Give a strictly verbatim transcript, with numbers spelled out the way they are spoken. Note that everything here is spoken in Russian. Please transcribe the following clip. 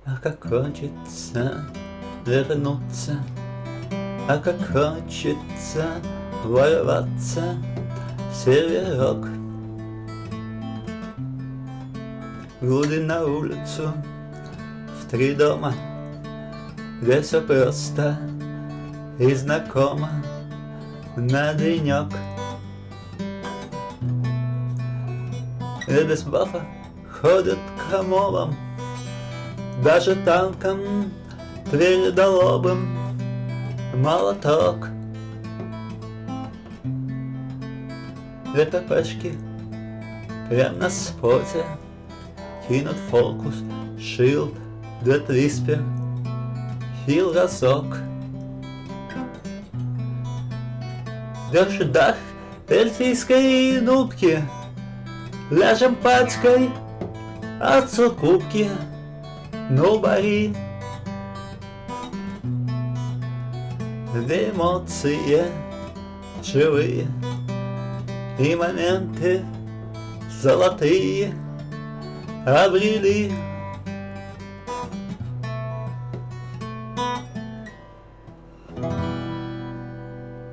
А как хочется вернуться, а как хочется ворваться в северок. Груди на улицу, в три дома, где все просто и знакомо на денек. И без бафа ходят крамолом, даже танком твердолобым молоток. Две ППшки прям на споте кинут фокус, шилд, дед виспер, хил разок. Держи дах эльфийской дубки, ляжем пачкой отцу кубки, ну бори. Две эмоции живые и моменты золотые обрели